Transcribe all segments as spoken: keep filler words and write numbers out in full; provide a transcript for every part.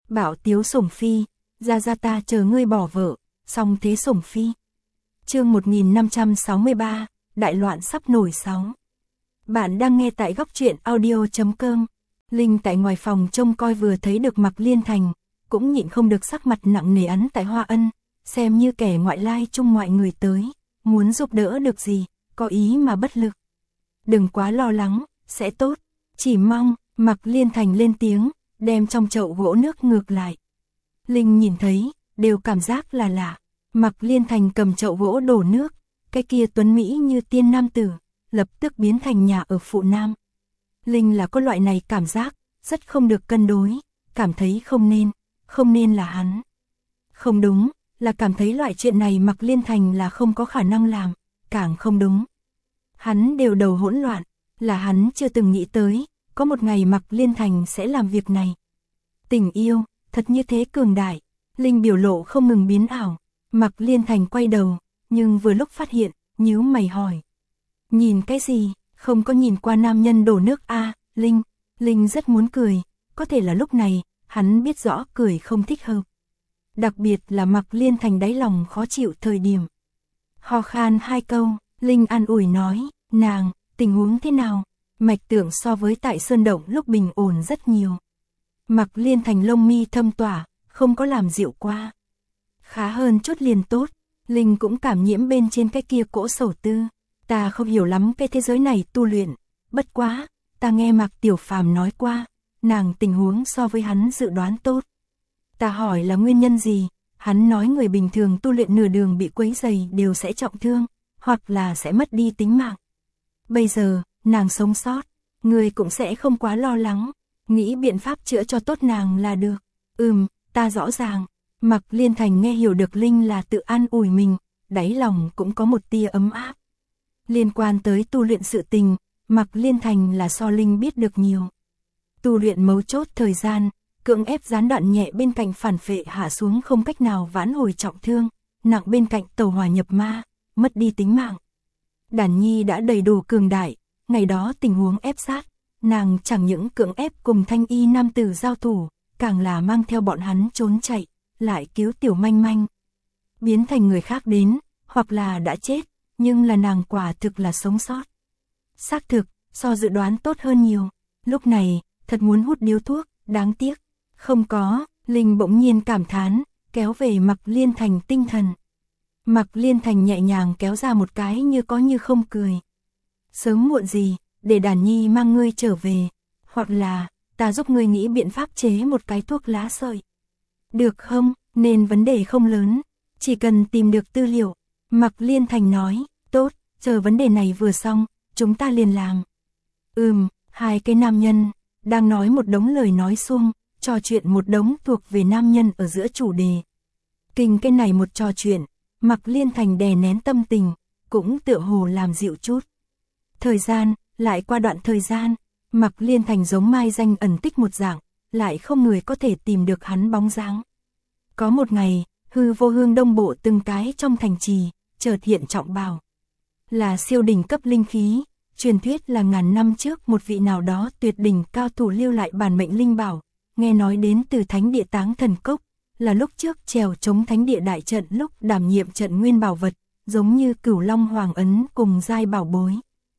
Bảo tiếu sủng phi, ra ra ta chờ ngươi bỏ vợ, song thế sủng phi. Chương một nghìn năm trăm sáu mươi ba, đại loạn sắp nổi sóng. Bạn đang nghe tại góc truyện audio chấm com. Linh tại ngoài phòng trông coi vừa thấy được Mạc Liên Thành, cũng nhịn không được sắc mặt nặng nề ấn tại Hoa Ân, xem như kẻ ngoại lai chung ngoại người tới, muốn giúp đỡ được gì, có ý mà bất lực. Đừng quá lo lắng, sẽ tốt, chỉ mong, Mạc Liên Thành lên tiếng, đem trong chậu gỗ nước ngược lại. Linh nhìn thấy, đều cảm giác là lạ. Mạc Liên Thành cầm chậu gỗ đổ nước, cái kia tuấn mỹ như tiên nam tử, lập tức biến thành nhà ở phụ nam. Linh là có loại này cảm giác, rất không được cân đối, cảm thấy không nên, không nên là hắn. Không đúng, là cảm thấy loại chuyện này Mạc Liên Thành là không có khả năng làm, càng không đúng. Hắn đều đầu hỗn loạn, là hắn chưa từng nghĩ tới, có một ngày Mạc Liên Thành sẽ làm việc này. Tình yêu, thật như thế cường đại, Linh biểu lộ không ngừng biến ảo. Mạc Liên Thành quay đầu, nhưng vừa lúc phát hiện, nhíu mày hỏi. Nhìn cái gì, không có nhìn qua nam nhân đổ nước a à, Linh, Linh rất muốn cười, có thể là lúc này, hắn biết rõ cười không thích hợp. Đặc biệt là Mạc Liên Thành đáy lòng khó chịu thời điểm. Ho khan hai câu, Linh an ủi nói, nàng, tình huống thế nào? Mạch tưởng so với tại Sơn Động lúc bình ổn rất nhiều. Mạc Liên Thành lông mi thâm tỏa, không có làm dịu qua. Khá hơn chút liền tốt, Linh cũng cảm nhiễm bên trên cái kia cỗ sầu tư. Ta không hiểu lắm cái thế giới này tu luyện, bất quá, ta nghe Mạc Tiểu Phàm nói qua, nàng tình huống so với hắn dự đoán tốt. Ta hỏi là nguyên nhân gì, hắn nói người bình thường tu luyện nửa đường bị quấy rầy đều sẽ trọng thương, hoặc là sẽ mất đi tính mạng. Bây giờ, nàng sống sót, người cũng sẽ không quá lo lắng, nghĩ biện pháp chữa cho tốt nàng là được. Ừm, ta rõ ràng. Mạc Liên Thành nghe hiểu được Linh là tự an ủi mình, đáy lòng cũng có một tia ấm áp. Liên quan tới tu luyện sự tình, Mạc Liên Thành là so Linh biết được nhiều. Tu luyện mấu chốt thời gian, cưỡng ép gián đoạn nhẹ bên cạnh phản phệ hạ xuống không cách nào vãn hồi trọng thương, nặng bên cạnh tẩu hỏa nhập ma, mất đi tính mạng. Đàn Nhi đã đầy đủ cường đại, ngày đó tình huống ép sát, nàng chẳng những cưỡng ép cùng thanh y nam tử giao thủ, càng là mang theo bọn hắn trốn chạy, lại cứu tiểu manh manh. Biến thành người khác đến, hoặc là đã chết, nhưng là nàng quả thực là sống sót. Xác thực, so dự đoán tốt hơn nhiều. Lúc này, thật muốn hút điếu thuốc, đáng tiếc. Không có, Linh bỗng nhiên cảm thán, kéo về Mạc Liên Thành tinh thần. Mạc Liên Thành nhẹ nhàng kéo ra một cái như có như không cười. Sớm muộn gì, để Đàn Nhi mang ngươi trở về, hoặc là, ta giúp ngươi nghĩ biện pháp chế một cái thuốc lá sợi. Được không, nên vấn đề không lớn, chỉ cần tìm được tư liệu. Mạc Liên Thành nói, tốt, chờ vấn đề này vừa xong, chúng ta liền làm. Ừm, hai cái nam nhân, đang nói một đống lời nói suông, trò chuyện một đống thuộc về nam nhân ở giữa chủ đề. Kinh cái này một trò chuyện, Mạc Liên Thành đè nén tâm tình, cũng tựa hồ làm dịu chút. Thời gian, lại qua đoạn thời gian, Mạc Liên Thành giống mai danh ẩn tích một dạng, lại không người có thể tìm được hắn bóng dáng. Có một ngày, hư vô hương đông bộ từng cái trong thành trì, chợt hiện trọng bảo. Là siêu đỉnh cấp linh khí, truyền thuyết là ngàn năm trước một vị nào đó tuyệt đỉnh cao thủ lưu lại bản mệnh linh bảo, nghe nói đến từ thánh địa Táng Thần Cốc, là lúc trước trèo chống thánh địa đại trận lúc đảm nhiệm trận nguyên bảo vật, giống như Cửu Long Hoàng ấn cùng giai bảo bối.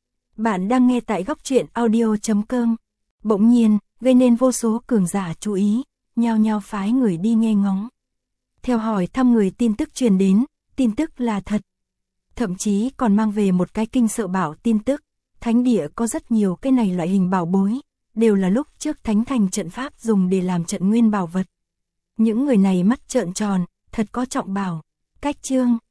Bạn đang nghe tại góc truyện audio chấm com. Bỗng nhiên, gây nên vô số cường giả chú ý, nhao nhao phái người đi nghe ngóng. Theo hỏi thăm người tin tức truyền đến, tin tức là thật. Thậm chí còn mang về một cái kinh sợ bảo tin tức, thánh địa có rất nhiều cái này loại hình bảo bối, đều là lúc trước thánh thành trận pháp dùng để làm trận nguyên bảo vật. Những người này mắt trợn tròn, thật có trọng bảo. Cách chương,